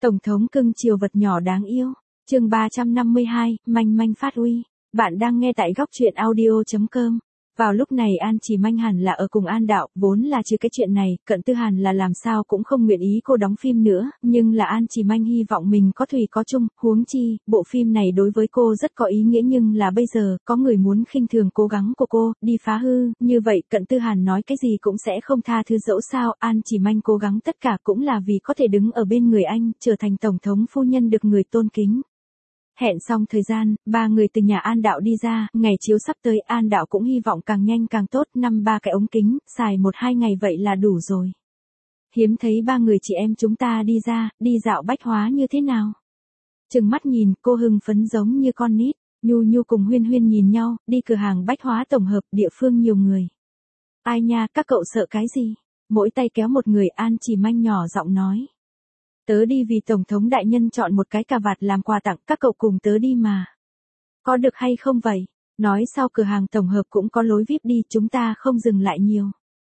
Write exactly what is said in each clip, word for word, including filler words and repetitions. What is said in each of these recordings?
Tổng thống cưng chiều vật nhỏ đáng yêu. Chương ba trăm năm mươi hai, manh manh phát uy. Bạn đang nghe tại góc truyện audio chấm com. Vào lúc này An Chỉ Manh hẳn là ở cùng An Đạo, vốn là trừ cái chuyện này, Cận Tư Hàn là làm sao cũng không nguyện ý cô đóng phim nữa, nhưng là An Chỉ Manh hy vọng mình có thủy có chung, huống chi, bộ phim này đối với cô rất có ý nghĩa nhưng là bây giờ, có người muốn khinh thường cố gắng của cô, đi phá hư, như vậy Cận Tư Hàn nói cái gì cũng sẽ không tha thứ dẫu sao, An Chỉ Manh cố gắng tất cả cũng là vì có thể đứng ở bên người anh, trở thành tổng thống phu nhân được người tôn kính. Hẹn xong thời gian, ba người từ nhà An Đạo đi ra, ngày chiếu sắp tới An Đạo cũng hy vọng càng nhanh càng tốt, năm ba cái ống kính, xài một hai ngày vậy là đủ rồi. Hiếm thấy ba người chị em chúng ta đi ra, đi dạo bách hóa như thế nào? Trừng mắt nhìn, cô hưng phấn giống như con nít, Nhu Nhu cùng Huyên Huyên nhìn nhau, đi cửa hàng bách hóa tổng hợp, địa phương nhiều người. Ai nha, các cậu sợ cái gì? Mỗi tay kéo một người, An Chỉ Manh nhỏ giọng nói. Tớ đi vì Tổng thống đại nhân chọn một cái cà vạt làm quà tặng, các cậu cùng tớ đi mà. Có được hay không vậy? Nói sau cửa hàng tổng hợp cũng có lối vi ai pi đi, chúng ta không dừng lại nhiều.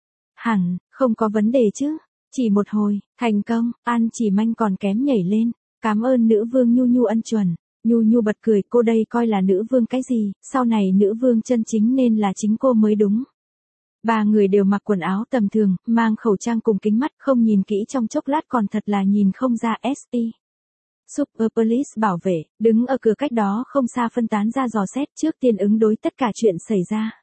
Hẳn, không có vấn đề chứ. Chỉ một hồi, thành công, An Chỉ Manh còn kém nhảy lên. Cảm ơn nữ vương Nhu Nhu ân chuẩn. Nhu Nhu bật cười, cô đây coi là nữ vương cái gì, sau này nữ vương chân chính nên là chính cô mới đúng. Ba người đều mặc quần áo tầm thường, mang khẩu trang cùng kính mắt, không nhìn kỹ trong chốc lát còn thật là nhìn không ra ét pê. Super Police bảo vệ, đứng ở cửa cách đó không xa phân tán ra dò xét trước tiên ứng đối tất cả chuyện xảy ra.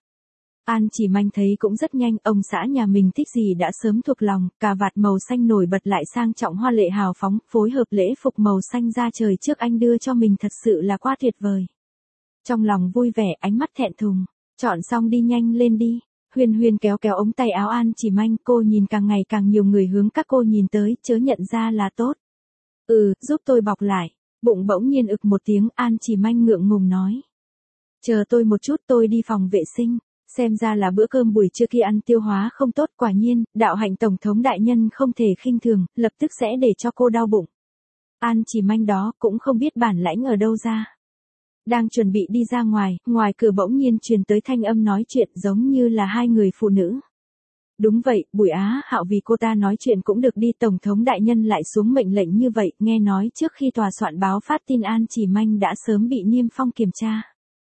An Chỉ Manh thấy cũng rất nhanh, ông xã nhà mình thích gì đã sớm thuộc lòng, cà vạt màu xanh nổi bật lại sang trọng hoa lệ hào phóng, phối hợp lễ phục màu xanh da trời trước anh đưa cho mình thật sự là quá tuyệt vời. Trong lòng vui vẻ, ánh mắt thẹn thùng, chọn xong đi nhanh lên đi. Huyên Huyên kéo kéo ống tay áo An Chỉ Manh, cô nhìn càng ngày càng nhiều người hướng các cô nhìn tới, chớ nhận ra là tốt. Ừ, giúp tôi bọc lại. Bụng bỗng nhiên ực một tiếng, An Chỉ Manh ngượng ngùng nói. Chờ tôi một chút, tôi đi phòng vệ sinh. Xem ra là bữa cơm buổi trưa kia ăn tiêu hóa không tốt, quả nhiên, đạo hạnh tổng thống đại nhân không thể khinh thường, lập tức sẽ để cho cô đau bụng. An Chỉ Manh đó cũng không biết bản lãnh ở đâu ra. Đang chuẩn bị đi ra ngoài, ngoài cửa bỗng nhiên truyền tới thanh âm nói chuyện giống như là hai người phụ nữ. Đúng vậy, Bùi Á Hạo vì cô ta nói chuyện cũng được đi, Tổng thống đại nhân lại xuống mệnh lệnh như vậy, nghe nói trước khi tòa soạn báo phát tin An Chỉ Manh đã sớm bị Niêm Phong kiểm tra.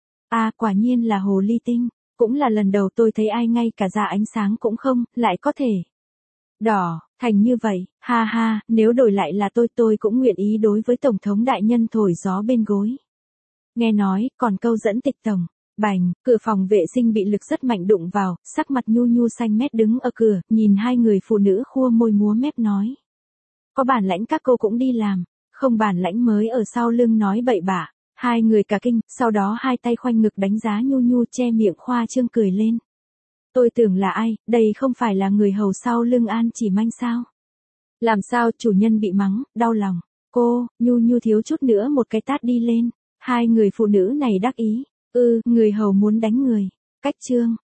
À, quả nhiên là hồ ly tinh, cũng là lần đầu tôi thấy ai ngay cả ra ánh sáng cũng không, lại có thể. Đỏ, thành như vậy, ha ha, nếu đổi lại là tôi tôi cũng nguyện ý đối với Tổng thống đại nhân thổi gió bên gối. Nghe nói, còn câu dẫn tịch tổng, bành, cửa phòng vệ sinh bị lực rất mạnh đụng vào, sắc mặt Nhu Nhu xanh mét đứng ở cửa, nhìn hai người phụ nữ khua môi múa mép nói. Có bản lãnh các cô cũng đi làm, không bản lãnh mới ở sau lưng nói bậy bạ, hai người cả kinh, sau đó hai tay khoanh ngực đánh giá Nhu Nhu che miệng khoa trương cười lên. Tôi tưởng là ai, đây không phải là người hầu sau lưng An Chỉ Manh sao? Làm sao chủ nhân bị mắng, đau lòng, cô, Nhu Nhu thiếu chút nữa một cái tát đi lên. Hai người phụ nữ này đắc ý, ư, ừ, người hầu muốn đánh người, cách chương,